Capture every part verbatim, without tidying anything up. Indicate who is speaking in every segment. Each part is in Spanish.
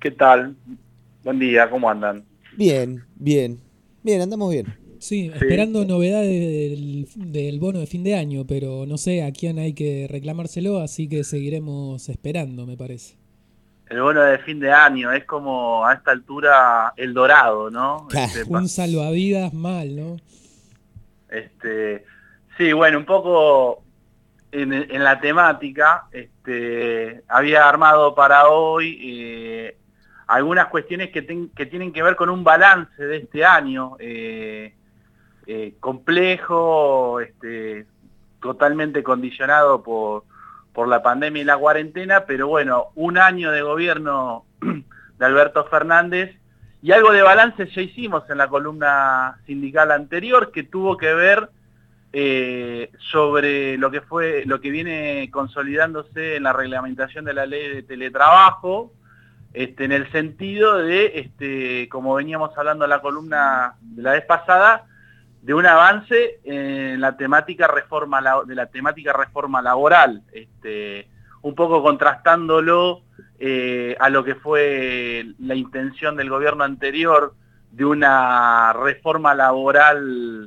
Speaker 1: ¿Qué tal? Buen día, ¿cómo andan?
Speaker 2: Bien, bien. Bien, andamos bien.
Speaker 3: Sí,
Speaker 1: Sí.
Speaker 3: esperando novedades del, del bono de fin de año, pero no sé a quién hay que reclamárselo, así que seguiremos esperando, me parece.
Speaker 1: El bono de fin de año es como a esta altura el dorado, ¿no? Este,
Speaker 2: Claro.
Speaker 3: Un
Speaker 1: pa-
Speaker 3: salvavidas mal, ¿no?
Speaker 1: este, sí, bueno, un poco en, en la temática, este, había armado para hoy eh, algunas cuestiones que, ten- que tienen que ver con un balance de este año eh, eh, complejo, este, totalmente condicionado por, por la pandemia y la cuarentena, pero bueno, un año de gobierno de Alberto Fernández y algo de balance ya hicimos en la columna sindical anterior que tuvo que ver eh, sobre lo que fue, lo que viene consolidándose en la reglamentación de la ley de teletrabajo, este, en el sentido de, este, como veníamos hablando en la columna de la vez pasada, de un avance en la temática reforma de la temática reforma laboral, este, un poco contrastándolo eh, a lo que fue la intención del gobierno anterior de una reforma laboral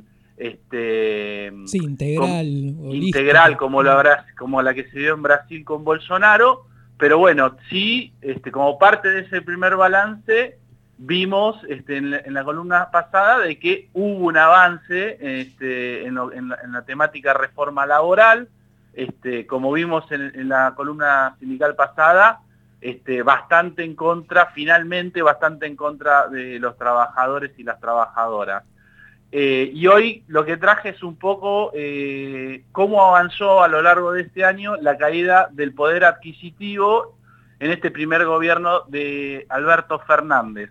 Speaker 1: este,
Speaker 3: Sí,
Speaker 1: com,
Speaker 3: integral,
Speaker 1: integral
Speaker 3: holística.
Speaker 1: como
Speaker 3: Mm.
Speaker 1: la, como la que se dio en Brasil con Bolsonaro, pero bueno, sí, este, como parte de ese primer balance, vimos este, en, la, en la columna pasada de que hubo un avance este, en, lo, en, la, en la temática reforma laboral, este, como vimos en, en la columna sindical pasada, este, bastante en contra, finalmente bastante en contra de los trabajadores y las trabajadoras. Eh, y hoy lo que traje es un poco eh, cómo avanzó a lo largo de este año la caída del poder adquisitivo en este primer gobierno de Alberto Fernández.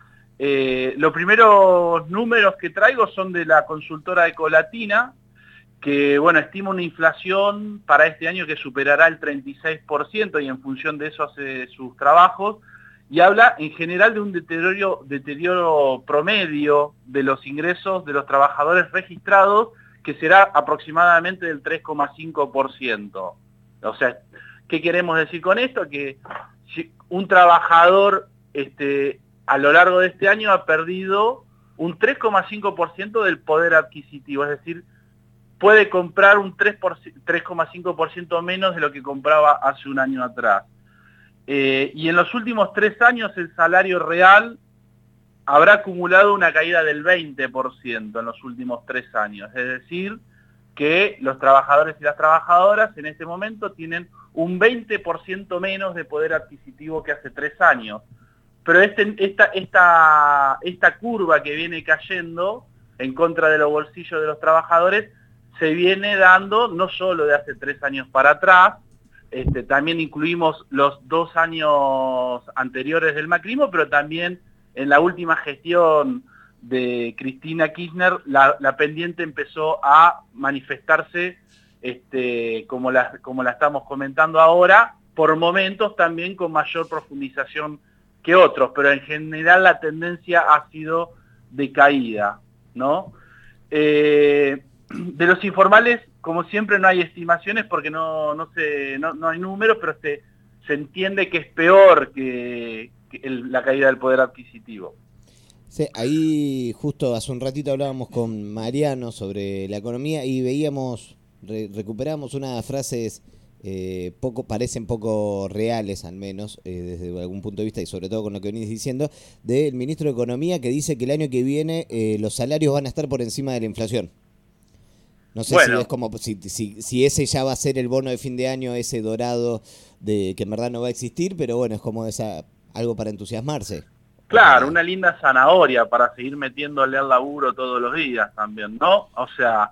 Speaker 1: Eh, los primeros números que traigo son de la consultora Ecolatina, que bueno, estima una inflación para este año que superará el treinta y seis por ciento y en función de eso hace sus trabajos, y habla en general de un deterioro, deterioro promedio de los ingresos de los trabajadores registrados, que será aproximadamente del tres coma cinco por ciento. O sea, ¿qué queremos decir con esto? Que si un trabajador este, a lo largo de este año ha perdido un tres coma cinco por ciento del poder adquisitivo, es decir, puede comprar un tres coma cinco por ciento menos de lo que compraba hace un año atrás. Eh, y en los últimos tres años el salario real habrá acumulado una caída del veinte por ciento en los últimos tres años. Es decir, que los trabajadores y las trabajadoras en este momento tienen un veinte por ciento menos de poder adquisitivo que hace tres años. Pero este, esta, esta, esta curva que viene cayendo en contra de los bolsillos de los trabajadores se viene dando no solo de hace tres años para atrás, este, también incluimos los dos años anteriores del macrismo, pero también en la última gestión de Cristina Kirchner la, la pendiente empezó a manifestarse este, como, la, como la estamos comentando ahora, por momentos también con mayor profundización que otros, pero en general la tendencia ha sido de caída, ¿no? Eh, de los informales, como siempre, no hay estimaciones porque no, no, se, no, no hay números, pero se, se entiende que es peor que, que el, la caída del poder adquisitivo.
Speaker 2: Sí, ahí justo hace un ratito hablábamos con Mariano sobre la economía y veíamos, re, recuperamos unas frases eh, poco, parecen poco reales al menos, eh, desde algún punto de vista y sobre todo con lo que venís diciendo, del ministro de Economía que dice que el año que viene eh, los salarios van a estar por encima de la inflación. No sé si es
Speaker 1: Bueno,
Speaker 2: como si, si, si ese ya va a ser el bono de fin de año, ese dorado de que en verdad no va a existir, pero bueno, es como esa algo para entusiasmarse. O
Speaker 1: claro,
Speaker 2: para...
Speaker 1: una linda zanahoria para seguir metiéndole al laburo todos los días también, ¿no? O sea,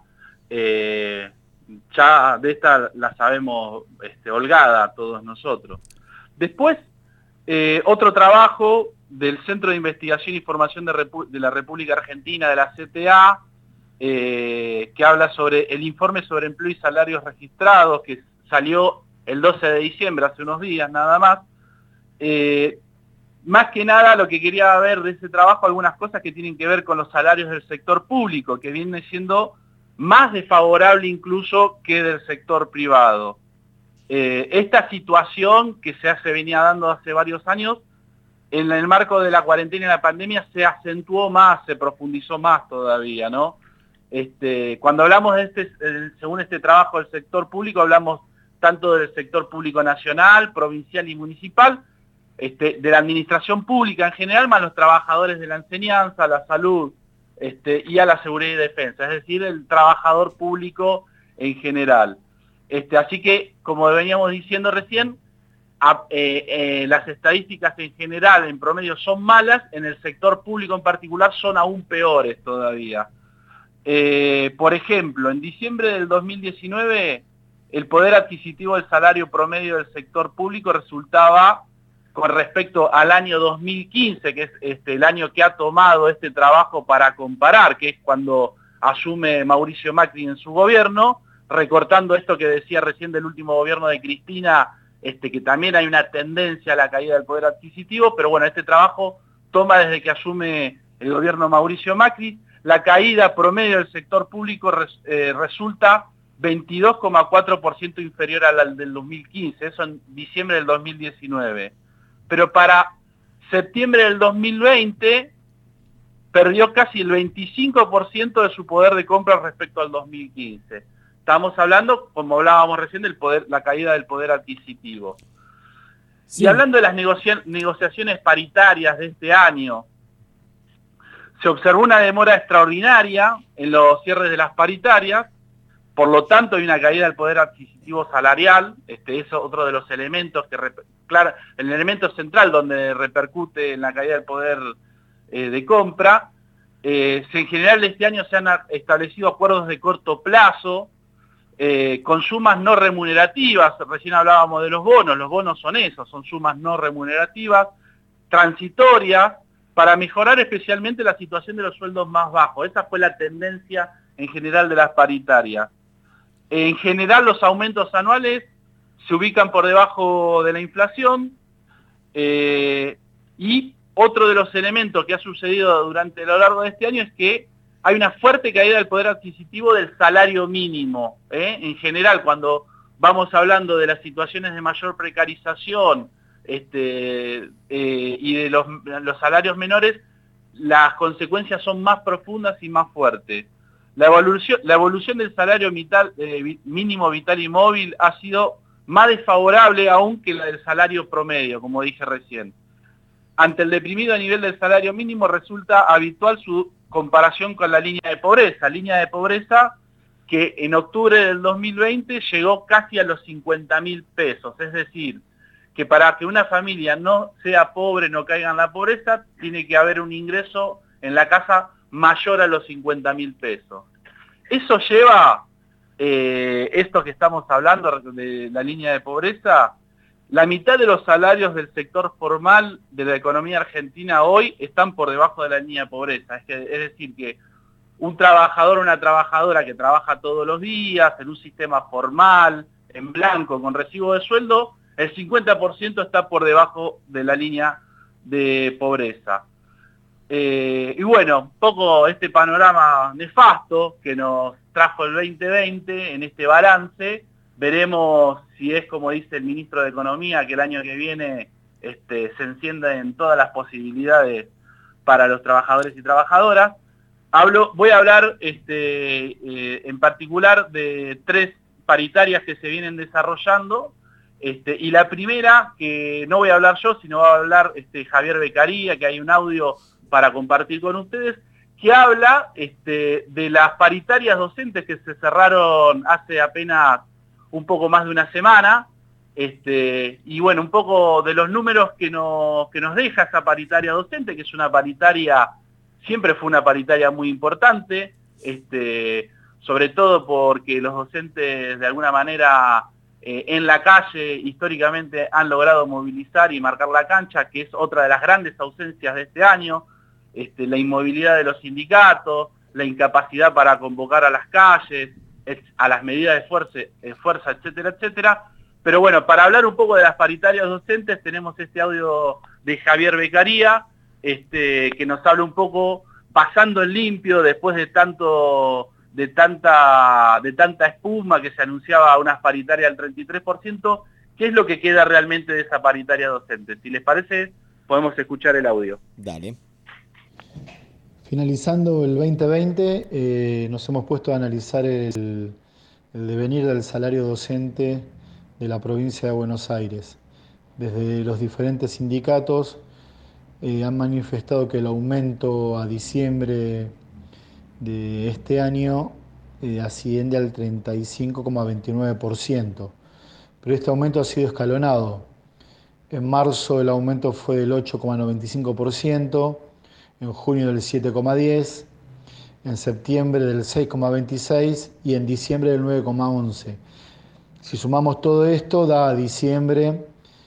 Speaker 1: eh, ya de esta la sabemos este, holgada todos nosotros. Después, eh, otro trabajo del Centro de Investigación y Formación de, Repu de la República Argentina, de la C T A, eh, que habla sobre el informe sobre empleo y salarios registrados, que salió el doce de diciembre, hace unos días nada más. Eh, más que nada lo que quería ver de ese trabajo, algunas cosas que tienen que ver con los salarios del sector público, que viene siendo más desfavorable incluso que del sector privado. Eh, esta situación que se hace venía dando hace varios años en el marco de la cuarentena y la pandemia se acentuó más, se profundizó más todavía, ¿no? Este, cuando hablamos de este, según este trabajo del sector público, hablamos tanto del sector público nacional, provincial y municipal, este, de la administración pública en general, más los trabajadores de la enseñanza, la salud, este, y a la seguridad y defensa, es decir, el trabajador público en general. Este, así que, como veníamos diciendo recién, a, eh, eh, las estadísticas en general, en promedio, son malas, en el sector público en particular son aún peores todavía. Eh, por ejemplo, en diciembre del dos mil diecinueve, el poder adquisitivo del salario promedio del sector público resultaba, con respecto al año dos mil quince, que es este, el año que ha tomado este trabajo para comparar, que es cuando asume Mauricio Macri en su gobierno, recortando esto que decía recién del último gobierno de Cristina, este, que también hay una tendencia a la caída del poder adquisitivo, pero bueno, este trabajo toma desde que asume el gobierno Mauricio Macri. La caída promedio del sector público res, eh, resulta veintidós coma cuatro por ciento inferior a la del dos mil quince, eso en diciembre del dos mil diecinueve. Pero para septiembre del dos mil veinte perdió casi el veinticinco por ciento de su poder de compra respecto al dos mil quince. Estamos hablando, como hablábamos recién, del poder, la caída del poder adquisitivo. Sí. Y hablando de las negocia negociaciones paritarias de este año, se observó una demora extraordinaria en los cierres de las paritarias, por lo tanto hay una caída del poder adquisitivo salarial, este es otro de los elementos que, claro, el elemento central donde repercute en la caída del poder eh, de compra. Eh, en general este año se han establecido acuerdos de corto plazo, eh, con sumas no remunerativas, recién hablábamos de los bonos, los bonos son esos, son sumas no remunerativas, transitorias, para mejorar especialmente la situación de los sueldos más bajos. Esa fue la tendencia en general de las paritarias. En general los aumentos anuales se ubican por debajo de la inflación, eh, y otro de los elementos que ha sucedido durante lo largo de este año es que hay una fuerte caída del poder adquisitivo del salario mínimo, ¿eh? En general, cuando vamos hablando de las situaciones de mayor precarización, Este, eh, y de los, los salarios menores, las consecuencias son más profundas y más fuertes. La evolución, la evolución del salario vital, eh, mínimo vital y móvil ha sido más desfavorable aún que la del salario promedio, como dije recién. Ante el deprimido a nivel del salario mínimo resulta habitual su comparación con la línea de pobreza, línea de pobreza que en octubre del dos mil veinte llegó casi a los cincuenta mil pesos, es decir, que para que una familia no sea pobre, no caiga en la pobreza, tiene que haber un ingreso en la casa mayor a los cincuenta mil pesos. Eso lleva, eh, esto que estamos hablando de la línea de pobreza, la mitad de los salarios del sector formal de la economía argentina hoy están por debajo de la línea de pobreza. Es, que, es decir, que un trabajador o una trabajadora que trabaja todos los días en un sistema formal, en blanco, con recibo de sueldo, el cincuenta por ciento está por debajo de la línea de pobreza. Eh, y bueno, un poco este panorama nefasto que nos trajo el veinte veinte en este balance, veremos si es como dice el ministro de Economía, que el año que viene este, se encienden todas las posibilidades para los trabajadores y trabajadoras. Hablo, voy a hablar este, eh, en particular de tres paritarias que se vienen desarrollando. Este, y la primera, que no voy a hablar yo, sino va a hablar este, Javier Beccaria, que hay un audio para compartir con ustedes, que habla este, de las paritarias docentes que se cerraron hace apenas un poco más de una semana, este, y bueno, un poco de los números que nos, que nos deja esa paritaria docente, que es una paritaria, siempre fue una paritaria muy importante, este, sobre todo porque los docentes de alguna manera Eh, en la calle históricamente han logrado movilizar y marcar la cancha, que es otra de las grandes ausencias de este año, este, la inmovilidad de los sindicatos, la incapacidad para convocar a las calles, a las medidas de fuerza, de fuerza, etcétera, etcétera. Pero bueno, para hablar un poco de las paritarias docentes tenemos este audio de Javier Beccaria, este, que nos habla un poco, pasando en limpio, después de tanto... de tanta, de tanta espuma que se anunciaba unas paritarias del treinta y tres por ciento, ¿qué es lo que queda realmente de esa paritaria docente? Si les parece, podemos escuchar el audio.
Speaker 2: Dale.
Speaker 4: Finalizando el veinte veinte, eh, nos hemos puesto a analizar el, el devenir del salario docente de la provincia de Buenos Aires. Desde los diferentes sindicatos eh, han manifestado que el aumento a diciembre de este año eh, asciende al treinta y cinco coma veintinueve por ciento, pero este aumento ha sido escalonado. En marzo el aumento fue del ocho coma noventa y cinco por ciento, en junio del siete coma diez por ciento, en septiembre del seis coma veintiséis por ciento y en diciembre del nueve coma once por ciento. Si sumamos todo esto, da a diciembre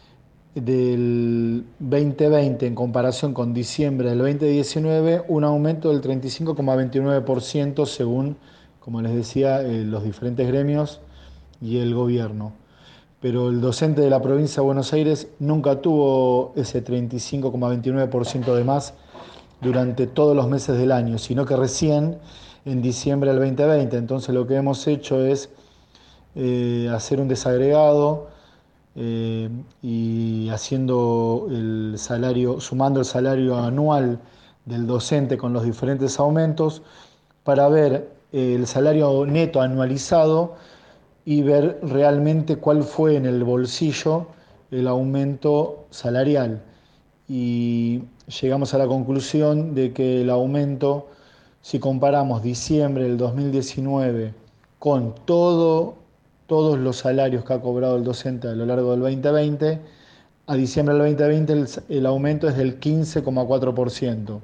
Speaker 4: del veinte veinte en comparación con diciembre del veinte diecinueve un aumento del treinta y cinco coma veintinueve por ciento según, como les decía, eh, los diferentes gremios y el gobierno. Pero el docente de la provincia de Buenos Aires nunca tuvo ese treinta y cinco coma veintinueve por ciento de más durante todos los meses del año, sino que recién en diciembre del veinte veinte. Entonces lo que hemos hecho es eh, hacer un desagregado eh, y haciendo el salario, sumando el salario anual del docente con los diferentes aumentos para ver eh, el salario neto anualizado y ver realmente cuál fue en el bolsillo el aumento salarial. Y llegamos a la conclusión de que el aumento, si comparamos diciembre del dos mil diecinueve con todo, todos los salarios que ha cobrado el docente a lo largo del veinte veinte, a diciembre del veinte veinte el, el aumento es del quince coma cuatro por ciento.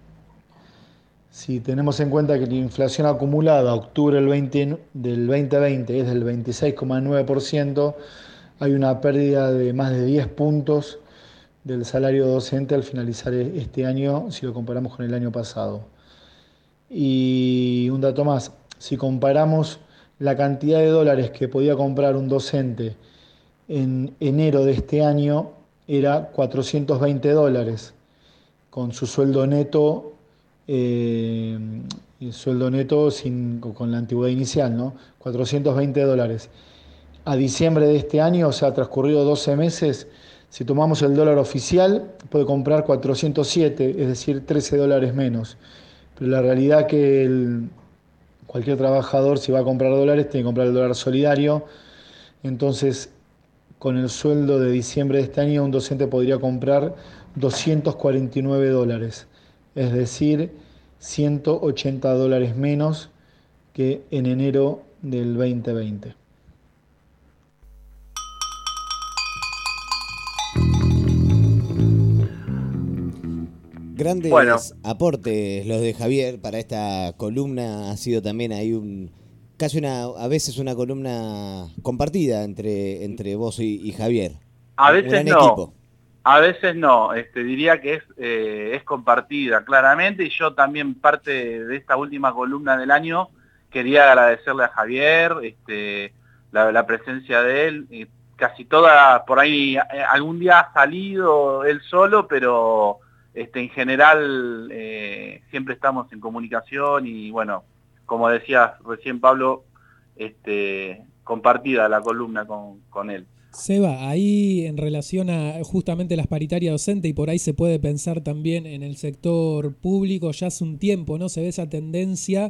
Speaker 4: Si tenemos en cuenta que la inflación acumulada a octubre del, veinte, del veinte veinte es del veintiséis coma nueve por ciento, hay una pérdida de más de diez puntos del salario docente al finalizar este año si lo comparamos con el año pasado. Y un dato más, si comparamos la cantidad de dólares que podía comprar un docente en enero de este año, era cuatrocientos veinte dólares, con su sueldo neto, eh, el sueldo neto sin, con la antigüedad inicial, ¿no? cuatrocientos veinte dólares. A diciembre de este año, o sea, transcurrido doce meses, si tomamos el dólar oficial, puede comprar cuatrocientos siete, es decir, trece dólares menos. Pero la realidad que el, cualquier trabajador, si va a comprar dólares, tiene que comprar el dólar solidario. Entonces, con el sueldo de diciembre de este año, un docente podría comprar doscientos cuarenta y nueve dólares, es decir, ciento ochenta dólares menos que en enero del veinte veinte.
Speaker 2: Grandes
Speaker 1: bueno.
Speaker 2: aportes los de Javier para esta columna. Ha sido también ahí un casi una a veces una columna compartida entre entre vos y, y Javier.
Speaker 1: A veces no,
Speaker 2: equipo.
Speaker 1: a veces no. Este, diría que es eh, es compartida claramente, y yo también parte de esta última columna del año quería agradecerle a Javier este, la, la presencia de él. Y casi toda por ahí algún día ha salido él solo, pero Este, en general eh, siempre estamos en comunicación y bueno, como decía recién Pablo, este, compartida la columna con, con él.
Speaker 3: Seba, ahí en relación a justamente las paritarias docentes, y por ahí se puede pensar también en el sector público, ya hace un tiempo, ¿no? Se ve esa tendencia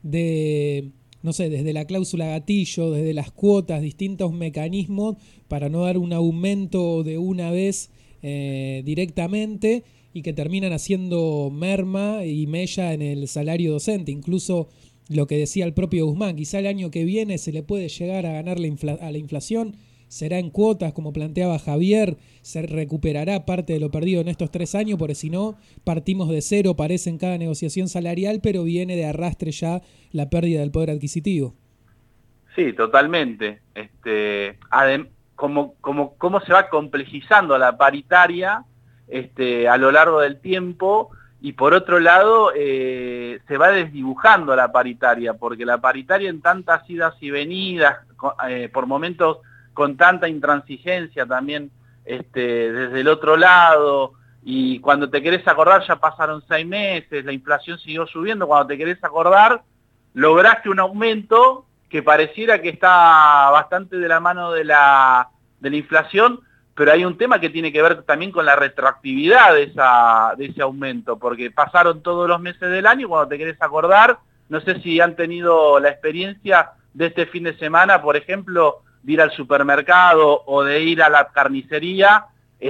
Speaker 3: de, no sé, desde la cláusula gatillo, desde las cuotas, distintos mecanismos para no dar un aumento de una vez eh, directamente, y que terminan haciendo merma y mella en el salario docente. Incluso lo que decía el propio Guzmán, quizá el año que viene se le puede llegar a ganar la infla- a la inflación, será en cuotas, como planteaba Javier, se recuperará parte de lo perdido en estos tres años, porque si no, partimos de cero, parece en cada negociación salarial, pero viene de arrastre ya la pérdida del poder adquisitivo.
Speaker 1: Sí, totalmente. Este, adem- como, como, cómo se va complejizando la paritaria Este, a lo largo del tiempo, y por otro lado eh, se va desdibujando la paritaria, porque la paritaria en tantas idas y venidas, eh, por momentos con tanta intransigencia también este, desde el otro lado, y cuando te querés acordar ya pasaron seis meses, la inflación siguió subiendo, cuando te querés acordar lograste un aumento que pareciera que está bastante de la mano de la, de la inflación, pero hay un tema que tiene que ver también con la retroactividad de, esa, de ese aumento, porque pasaron todos los meses del año y cuando te querés acordar, no sé si han tenido la experiencia de este fin de semana, por ejemplo, de ir al supermercado o de ir a la carnicería,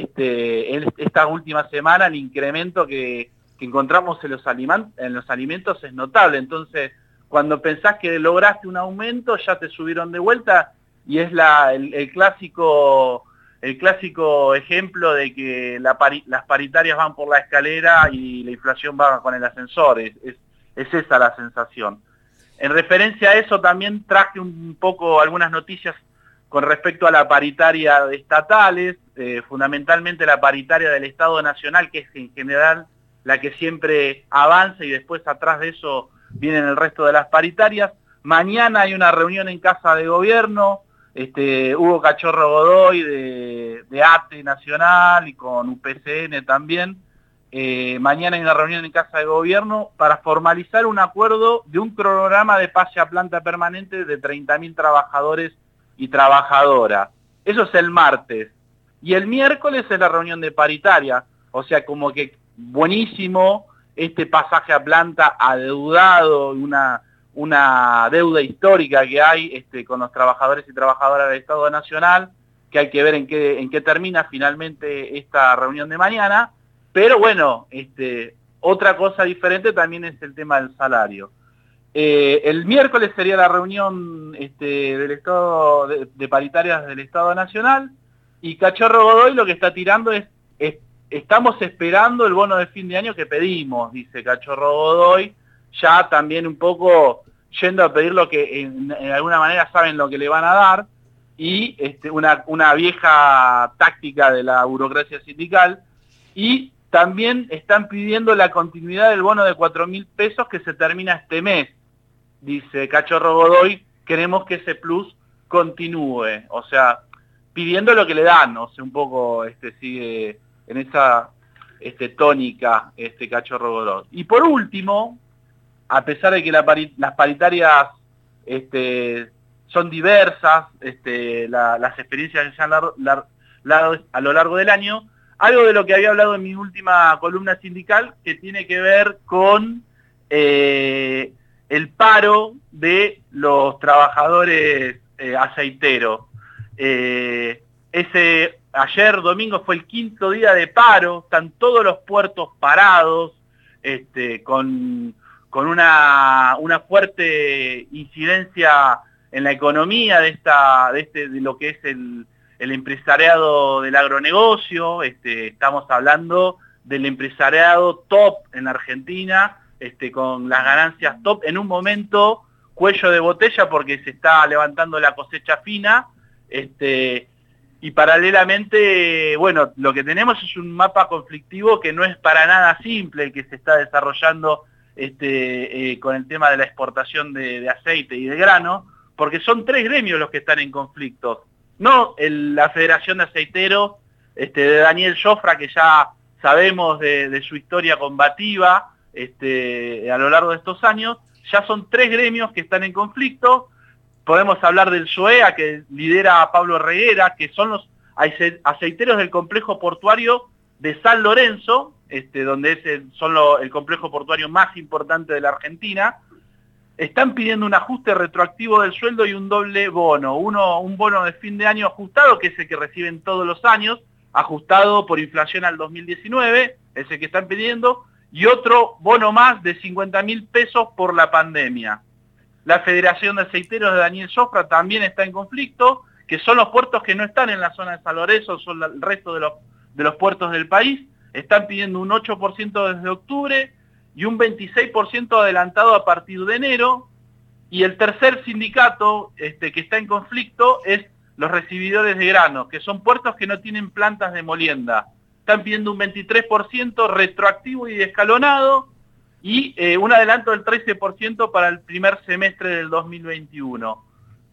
Speaker 1: este, en esta última semana el incremento que, que encontramos en los, alimentos, en los alimentos es notable. Entonces, cuando pensás que lograste un aumento, ya te subieron de vuelta, y es la, el, el clásico el clásico ejemplo de que la pari, las paritarias van por la escalera y la inflación va con el ascensor. Es, es, es esa la sensación. En referencia a eso también traje un poco algunas noticias con respecto a la paritaria de estatales, eh, fundamentalmente la paritaria del Estado Nacional, que es en general la que siempre avanza y después atrás de eso vienen el resto de las paritarias. Mañana hay una reunión en Casa de Gobierno, este, Hugo Cachorro Godoy de, de A T E Nacional y con U P C N también. Eh, mañana hay una reunión en Casa de Gobierno para formalizar un acuerdo de un cronograma de pase a planta permanente de treinta mil trabajadores y trabajadoras. Eso es el martes. Y el miércoles es la reunión de paritaria. O sea, como que buenísimo este pasaje a planta adeudado, una, una deuda histórica que hay este, con los trabajadores y trabajadoras del Estado Nacional, que hay que ver en qué, en qué termina finalmente esta reunión de mañana. Pero bueno, este, otra cosa diferente también es el tema del salario. Eh, el miércoles sería la reunión este, del Estado de, de paritarias del Estado Nacional, y Cachorro Godoy lo que está tirando es, es estamos esperando el bono de fin de año que pedimos, dice Cachorro Godoy, ya también un poco yendo a pedir lo que en, en alguna manera saben lo que le van a dar, y este, una, una vieja táctica de la burocracia sindical. Y también están pidiendo la continuidad del bono de cuatro mil pesos que se termina este mes. Dice Cachorro Godoy, queremos que ese plus continúe. O sea, pidiendo lo que le dan, o sea, un poco este, sigue en esa este, tónica este Cachorro Godoy. Y por último, a pesar de que la pari las paritarias este, son diversas, este, la, las experiencias que se han dado a lo largo del año, algo de lo que había hablado en mi última columna sindical, que tiene que ver con eh, el paro de los trabajadores eh, aceiteros. Eh, ese, ayer domingo fue el quinto día de paro, están todos los puertos parados, este, con, con una, una fuerte incidencia en la economía de, esta, de, este, de lo que es el... el empresariado del agronegocio. Este, estamos hablando del empresariado top en Argentina, este, con las ganancias top, en un momento cuello de botella porque se está levantando la cosecha fina, este, y paralelamente, bueno, lo que tenemos es un mapa conflictivo que no es para nada simple, el que se está desarrollando este, eh, con el tema de la exportación de, de aceite y de grano, porque son tres gremios los que están en conflicto. No el, la Federación de Aceiteros este, de Daniel Jofra, que ya sabemos de, de su historia combativa este, a lo largo de estos años. Ya son tres gremios que están en conflicto. Podemos hablar del S O E A, que lidera a Pablo Reguera, que son los aceiteros del complejo portuario de San Lorenzo, este, donde es el, son lo, el complejo portuario más importante de la Argentina. Están pidiendo un ajuste retroactivo del sueldo y un doble bono. Uno, un bono de fin de año ajustado, que es el que reciben todos los años, ajustado por inflación al dos mil diecinueve, es el que están pidiendo, y otro bono más de cincuenta mil pesos por la pandemia. La Federación de Aceiteros de Daniel Jofra también está en conflicto, que son los puertos que no están en la zona de San Lorenzo, son el resto de los, de los puertos del país. Están pidiendo un ocho por ciento desde octubre, y un veintiséis por ciento adelantado a partir de enero. Y el tercer sindicato este, que está en conflicto es los recibidores de grano, que son puertos que no tienen plantas de molienda. Están pidiendo un veintitrés por ciento retroactivo y escalonado, y eh, un adelanto del trece por ciento para el primer semestre del dos mil veintiuno.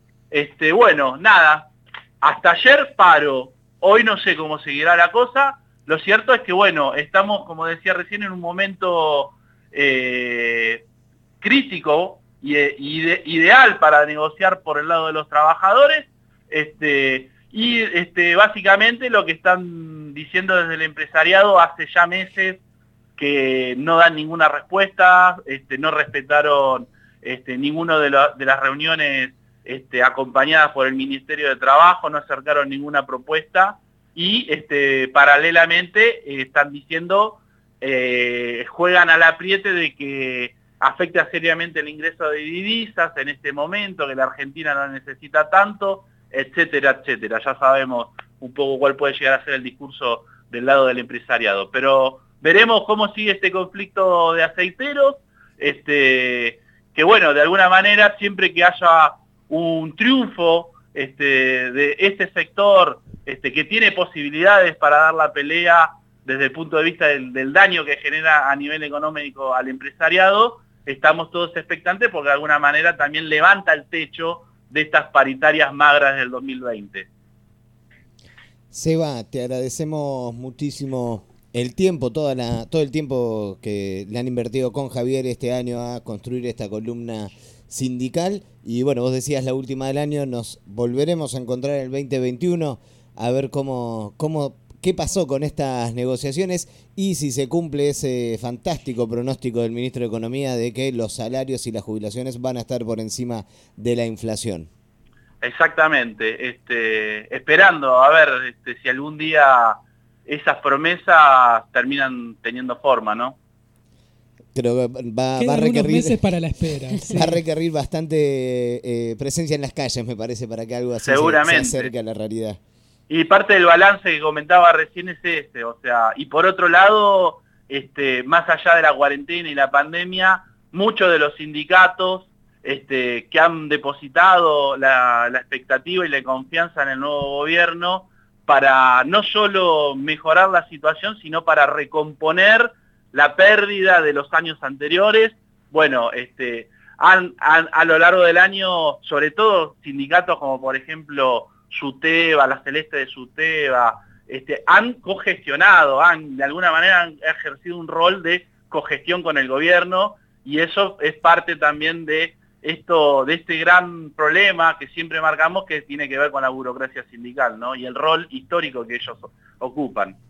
Speaker 1: Este, bueno, nada, hasta ayer paro, hoy no sé cómo seguirá la cosa. Lo cierto es que, bueno, estamos, como decía recién, en un momento Eh, crítico y ide, ideal para negociar por el lado de los trabajadores, este, Y este, básicamente lo que están diciendo desde el empresariado hace ya meses que no dan ninguna respuesta, este, no respetaron este, ninguno de, lo, de las reuniones este, acompañadas por el Ministerio de Trabajo, no acercaron ninguna propuesta y este, paralelamente eh, están diciendo, eh, juegan al apriete de que afecta seriamente el ingreso de divisas en este momento, que la Argentina no necesita tanto, etcétera, etcétera. Ya sabemos un poco cuál puede llegar a ser el discurso del lado del empresariado. Pero veremos cómo sigue este conflicto de aceiteros, este, que bueno, de alguna manera, siempre que haya un triunfo este, de este sector este, que tiene posibilidades para dar la pelea desde el punto de vista del, del daño que genera a nivel económico al empresariado, estamos todos expectantes porque de alguna manera también levanta el techo de estas paritarias magras del dos mil veinte.
Speaker 2: Seba, te agradecemos muchísimo el tiempo, toda la, todo el tiempo que le han invertido con Javier este año a construir esta columna sindical. Y bueno, vos decías la última del año, nos volveremos a encontrar en el veinte veintiuno a ver cómo, cómo, qué pasó con estas negociaciones y si se cumple ese fantástico pronóstico del ministro de Economía de que los salarios y las jubilaciones van a estar por encima de la inflación.
Speaker 1: Exactamente, este, esperando a ver este, si algún día esas promesas terminan teniendo forma, ¿no?
Speaker 2: Creo que va, va a requerir meses
Speaker 3: para la espera. Sí.
Speaker 2: Va a requerir bastante eh, presencia en las calles, me parece, para que algo así se, se acerque a la realidad.
Speaker 1: Y parte del balance que comentaba recién es este, o sea, y por otro lado, este, más allá de la cuarentena y la pandemia, muchos de los sindicatos este, que han depositado la, la expectativa y la confianza en el nuevo gobierno para no solo mejorar la situación, sino para recomponer la pérdida de los años anteriores. Bueno, este, han, han, a lo largo del año, sobre todo sindicatos como por ejemplo SUTEBA, la Celeste de SUTEBA, este, han cogestionado, han de alguna manera han ejercido un rol de cogestión con el gobierno, y eso es parte también de esto, de este gran problema que siempre marcamos, que tiene que ver con la burocracia sindical, ¿no? Y el rol histórico que ellos ocupan.